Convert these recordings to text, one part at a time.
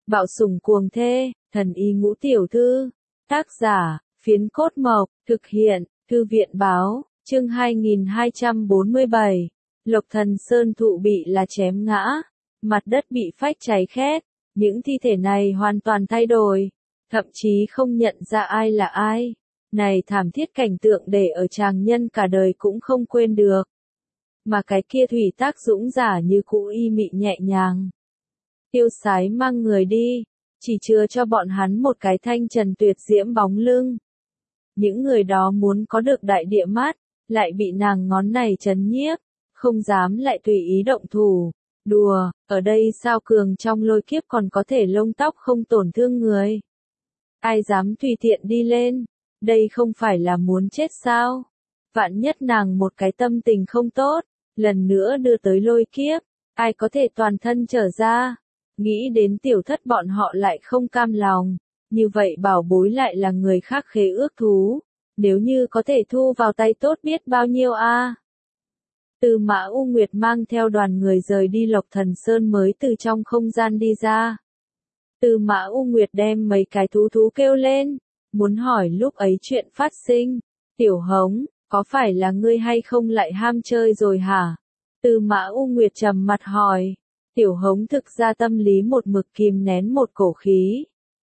Bạo sủng cuồng thê, thần y ngũ tiểu thư. Tác giả, Phiến Cốt Mộc, thực hiện, Thư viện báo, chương 2247. Lộc Thần Sơn thụ bị là chém ngã, mặt đất bị phách cháy khét, những thi thể này hoàn toàn thay đổi, thậm chí không nhận ra ai là ai. Này thảm thiết cảnh tượng để ở tràng nhân cả đời cũng không quên được. Mà cái kia thủy tác dũng giả như cũ y mị nhẹ nhàng. Tiêu Sái mang người đi, chỉ chừa cho bọn hắn một cái thanh trần tuyệt diễm bóng lưng. Những người đó muốn có được đại địa mát, lại bị nàng ngón này trấn nhiếp, không dám lại tùy ý động thủ. Đùa, ở đây sao cường trong lôi kiếp còn có thể lông tóc không tổn thương người. Ai dám tùy tiện đi lên, đây không phải là muốn chết sao? Vạn nhất nàng một cái tâm tình không tốt, lần nữa đưa tới lôi kiếp, ai có thể toàn thân trở ra? Nghĩ đến tiểu thất bọn họ lại không cam lòng, như vậy bảo bối lại là người khác khế ước thú, nếu như có thể thu vào tay tốt biết bao nhiêu a. Tư Mã U Nguyệt mang theo đoàn người rời đi Lộc Thần Sơn mới từ trong không gian đi ra. Tư Mã U Nguyệt đem mấy cái thú kêu lên, muốn hỏi lúc ấy chuyện phát sinh. Tiểu Hống, có phải là ngươi hay không lại ham chơi rồi hả? Tư Mã U Nguyệt trầm mặt hỏi. Tiểu Hống thực ra tâm lý một mực kìm nén một cổ khí.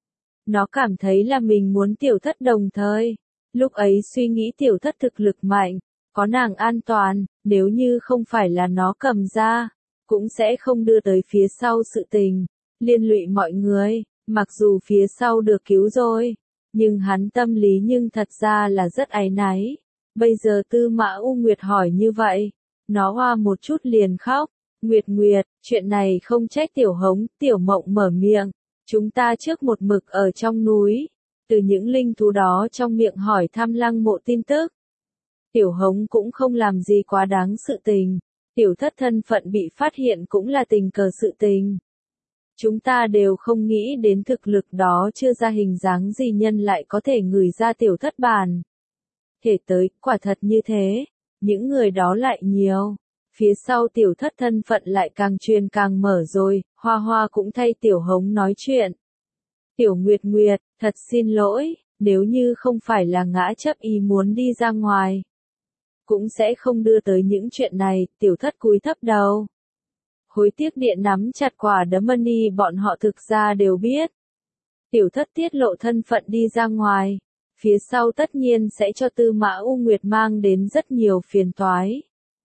Nó cảm thấy là mình muốn tiểu thất đồng thời. Lúc ấy suy nghĩ tiểu thất thực lực mạnh, có nàng an toàn, nếu như không phải là nó cầm ra, cũng sẽ không đưa tới phía sau sự tình, liên lụy mọi người, mặc dù phía sau được cứu rồi, nhưng hắn tâm lý nhưng thật ra là rất áy náy. Bây giờ Tư Mã U Nguyệt hỏi như vậy, nó hoa một chút liền khóc. Nguyệt, chuyện này không trách Tiểu Hống, Tiểu Mộng mở miệng, chúng ta trước một mực ở trong núi, từ những linh thú đó trong miệng hỏi thăm Lăng Mộ tin tức. Tiểu Hống cũng không làm gì quá đáng sự tình, tiểu thất thân phận bị phát hiện cũng là tình cờ sự tình. Chúng ta đều không nghĩ đến thực lực đó chưa ra hình dáng gì nhân lại có thể ngửi ra tiểu thất bàn. Thể tới, quả thật như thế, những người đó lại nhiều. Phía sau tiểu thất thân phận lại càng truyền càng mở rồi, Hoa Hoa cũng thay Tiểu Hống nói chuyện. Tiểu Nguyệt, thật xin lỗi, nếu như không phải là ngã chấp ý muốn đi ra ngoài, cũng sẽ không đưa tới những chuyện này. Tiểu thất cúi thấp đầu. Hối tiếc điện nắm chặt quả đấm money bọn họ thực ra đều biết. Tiểu thất tiết lộ thân phận đi ra ngoài, phía sau tất nhiên sẽ cho Tư Mã U Nguyệt mang đến rất nhiều phiền toái.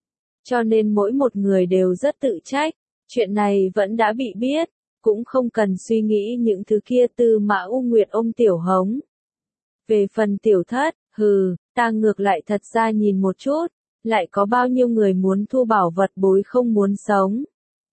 Cho nên mỗi một người đều rất tự trách, chuyện này vẫn đã bị biết, cũng không cần suy nghĩ những thứ kia. Tư Mã U Nguyệt ôm Tiểu Hống. Về phần tiểu thất, ta ngược lại thật ra nhìn một chút, lại có bao nhiêu người muốn thu bảo vật bối không muốn sống.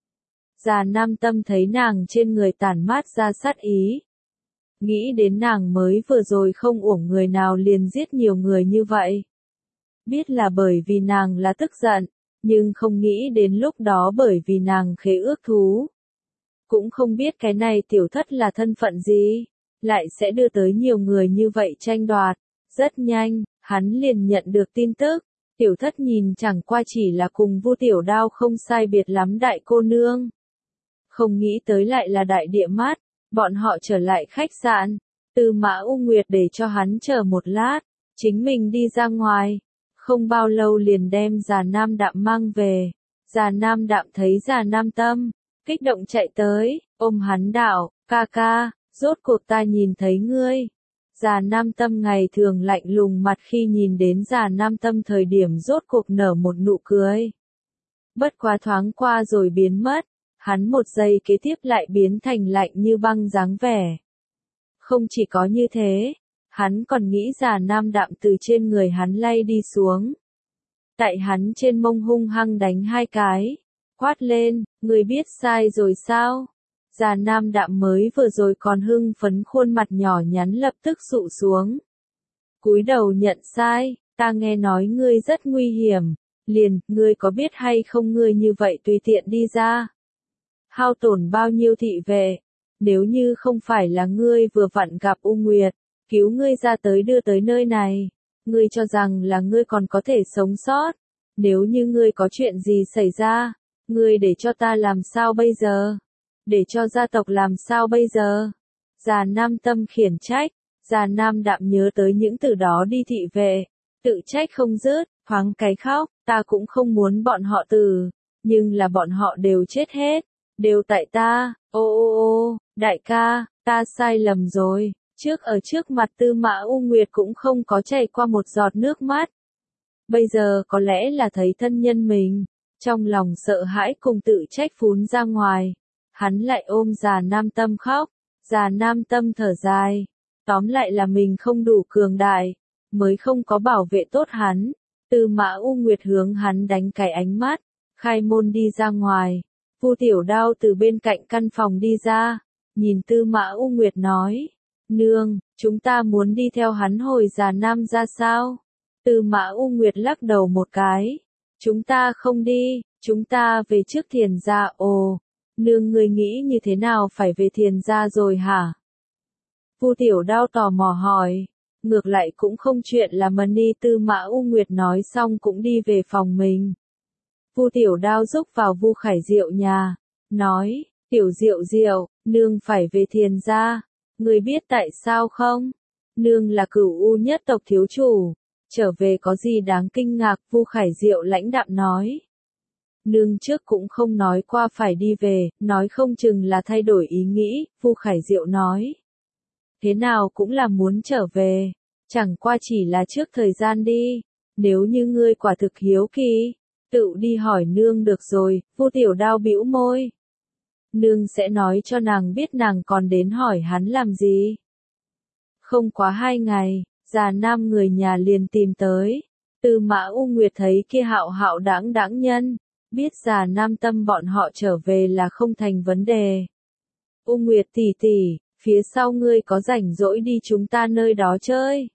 Già Nam Tâm thấy nàng trên người tản mát ra sát ý. Nghĩ đến nàng mới vừa rồi không uổng người nào liền giết nhiều người như vậy. Biết là bởi vì nàng là tức giận, nhưng không nghĩ đến lúc đó bởi vì nàng khế ước thú. Cũng không biết cái này tiểu thất là thân phận gì, lại sẽ đưa tới nhiều người như vậy tranh đoạt. Rất nhanh, hắn liền nhận được tin tức, tiểu thất nhìn chẳng qua chỉ là cùng Vu Tiểu Đao không sai biệt lắm đại cô nương. Không nghĩ tới lại là đại địa mát, bọn họ trở lại khách sạn, Tư Mã U Nguyệt để cho hắn chờ một lát, chính mình đi ra ngoài. Không bao lâu liền đem Già Nam Đạm mang về. Già Nam Đạm thấy Già Nam Tâm, kích động chạy tới, ôm hắn đạo, ca, rốt cuộc ta nhìn thấy ngươi. Già Nam Tâm ngày thường lạnh lùng mặt khi nhìn đến Già Nam Tâm thời điểm rốt cuộc nở một nụ cười. Bất quá thoáng qua rồi biến mất, hắn một giây kế tiếp lại biến thành lạnh như băng dáng vẻ. Không chỉ có như thế, hắn còn nghĩ Già Nam Đạm từ trên người hắn lay đi xuống. Tại hắn trên mông hung hăng đánh hai cái, quát lên, người biết sai rồi sao? Già Nam Đạm mới vừa rồi còn hưng phấn khuôn mặt nhỏ nhắn lập tức sụ xuống. Cúi đầu nhận sai, ta nghe nói ngươi rất nguy hiểm, ngươi có biết hay không ngươi như vậy tùy tiện đi ra. Hao tổn bao nhiêu thị vệ, nếu như không phải là ngươi vừa vặn gặp U Nguyệt, cứu ngươi ra tới đưa tới nơi này, ngươi cho rằng là ngươi còn có thể sống sót, nếu như ngươi có chuyện gì xảy ra, ngươi để cho ta làm sao bây giờ? để cho gia tộc làm sao bây giờ? Già Nam Tâm khiển trách, Già Nam Đạm nhớ tới những từ đó đi thị vệ, tự trách không dứt, thoáng cái khóc, ta cũng không muốn bọn họ từ, nhưng là bọn họ đều chết hết, đều tại ta, ô ô ô, đại ca, ta sai lầm rồi, ở trước mặt Tư Mã U Nguyệt cũng không có chảy qua một giọt nước mắt. Bây giờ có lẽ là thấy thân nhân mình, trong lòng sợ hãi cùng tự trách phún ra ngoài, hắn lại ôm Già Nam Tâm khóc, Già Nam Tâm thở dài, tóm lại là mình không đủ cường đại, mới không có bảo vệ tốt hắn. Tư Mã U Nguyệt hướng hắn đánh cái ánh mắt, khai môn đi ra ngoài. Vu Tiểu Đao từ bên cạnh căn phòng đi ra, nhìn Tư Mã U Nguyệt nói, nương, chúng ta muốn đi theo hắn hồi Già Nam ra sao? Tư Mã U Nguyệt lắc đầu một cái, chúng ta không đi, chúng ta về trước Thiền gia. Ồ, nương người nghĩ như thế nào phải về Thiền gia rồi hả? Vu Tiểu Đao tò mò hỏi, ngược lại cũng không chuyện là Mani. Tư Mã U Nguyệt nói xong cũng đi về phòng mình. Vu Tiểu Đao rúc vào Vu Khải Diệu nhà, nói, Tiểu Diệu Diệu, nương phải về Thiền gia, người biết tại sao không? Nương là Cửu U nhất tộc thiếu chủ, trở về có gì đáng kinh ngạc? Vu Khải Diệu lãnh đạm nói. Nương trước cũng không nói qua phải đi về, nói không chừng là thay đổi ý nghĩ, Vu Khải Diệu nói. Thế nào cũng là muốn trở về, chẳng qua chỉ là trước thời gian đi, nếu như ngươi quả thực hiếu kỳ, tự đi hỏi nương được rồi. Vu Tiểu Đao bĩu môi. Nương sẽ nói cho nàng biết, nàng còn đến hỏi hắn làm gì. Không quá 2 ngày, Già Nam người nhà liền tìm tới. Tư Mã U Nguyệt thấy kia hạo hạo đãng đãng nhân, biết Già Nam Tâm bọn họ trở về là không thành vấn đề. U Nguyệt tỷ tỷ, phía sau ngươi có rảnh rỗi đi chúng ta nơi đó chơi.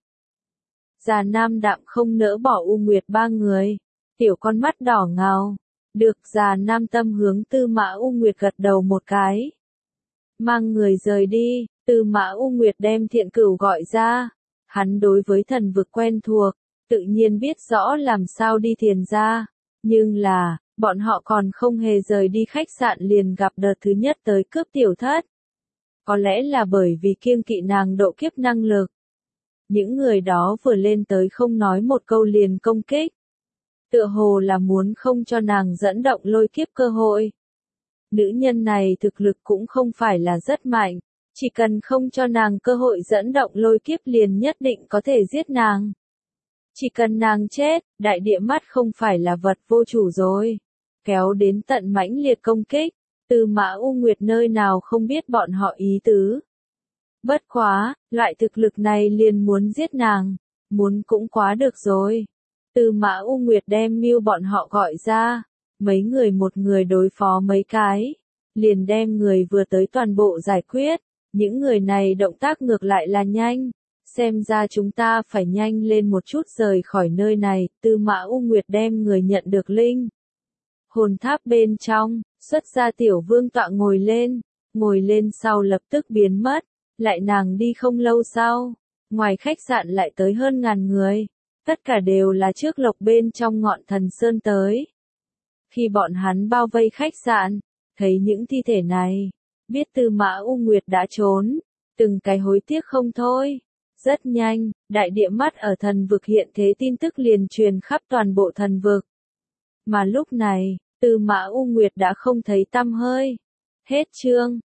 Già Nam Đạm không nỡ bỏ U Nguyệt ba người, tiểu con mắt đỏ ngầu. Được. Già Nam Tâm hướng Tư Mã U Nguyệt gật đầu một cái. Mang người rời đi. Tư Mã U Nguyệt đem Thiện Cửu gọi ra. Hắn đối với thần vực quen thuộc, tự nhiên biết rõ làm sao đi Thiền gia. Nhưng là, bọn họ còn không hề rời đi khách sạn liền gặp đợt thứ nhất tới cướp tiểu thất. Có lẽ là bởi vì kiêng kỵ nàng độ kiếp năng lực. Những người đó vừa lên tới không nói một câu liền công kích. Tựa hồ là muốn không cho nàng dẫn động lôi kiếp cơ hội. Nữ nhân này thực lực cũng không phải là rất mạnh, chỉ cần không cho nàng cơ hội dẫn động lôi kiếp liền nhất định có thể giết nàng. Chỉ cần nàng chết, đại địa mắt không phải là vật vô chủ rồi. Kéo đến tận mãnh liệt công kích, Tư Mã U Nguyệt nơi nào không biết bọn họ ý tứ. Bất quá, loại thực lực này liền muốn giết nàng, muốn cũng quá được rồi. Tư Mã U Nguyệt đem Mưu bọn họ gọi ra, mấy người một người đối phó mấy cái, liền đem người vừa tới toàn bộ giải quyết. Những người này động tác ngược lại là nhanh, xem ra chúng ta phải nhanh lên một chút rời khỏi nơi này. Tư Mã U Nguyệt đem người nhận được linh hồn tháp bên trong, xuất ra tiểu vương tọa ngồi lên sau lập tức biến mất. Lại nàng đi không lâu sau, ngoài khách sạn lại tới hơn 1000 người, tất cả đều là trước lộc bên trong Ngọn Thần Sơn tới. Khi bọn hắn bao vây khách sạn, thấy những thi thể này, biết Tư Mã U Nguyệt đã trốn, từng cái hối tiếc không thôi. Rất nhanh, đại địa mắt ở thần vực hiện thế tin tức liền truyền khắp toàn bộ thần vực. Mà lúc này, Tư Mã U Nguyệt đã không thấy tăm hơi. Hết chương.